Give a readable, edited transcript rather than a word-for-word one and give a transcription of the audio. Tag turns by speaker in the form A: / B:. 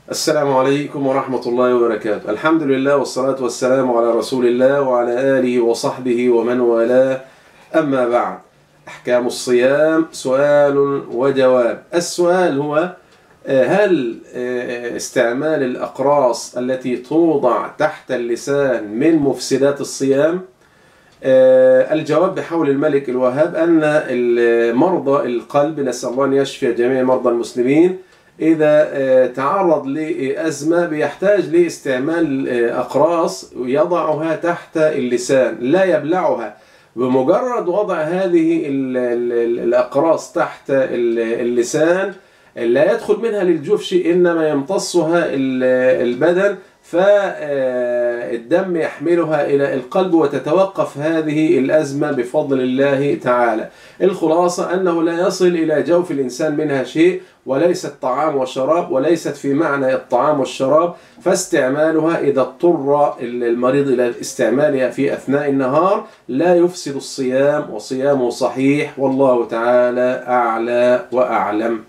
A: السلام عليكم ورحمة الله وبركاته. الحمد لله والصلاة والسلام على رسول الله وعلى آله وصحبه ومن والاه. أما بعد، أحكام الصيام سؤال وجواب. السؤال هو: هل استعمال الأقراص التي توضع تحت اللسان من مفسدات الصيام؟ الجواب بحول الملك الوهاب أن مرضى القلب، نسأل الله أن يشفي جميع مرضى المسلمين، إذا تعرض لأزمة بيحتاج لاستعمال أقراص يضعها تحت اللسان، لا يبلعها. بمجرد وضع هذه الأقراص تحت اللسان لا يدخل منها للجوف شيء، إنما يمتصها البدن، فالدم يحملها إلى القلب وتتوقف هذه الأزمة بفضل الله تعالى. الخلاصة أنه لا يصل إلى جوف الإنسان منها شيء، وليست طعام وشراب، وليست في معنى الطعام والشراب، فاستعمالها إذا اضطر المريض إلى استعمالها في أثناء النهار لا يفسد الصيام، وصيامه صحيح، والله تعالى أعلى وأعلم.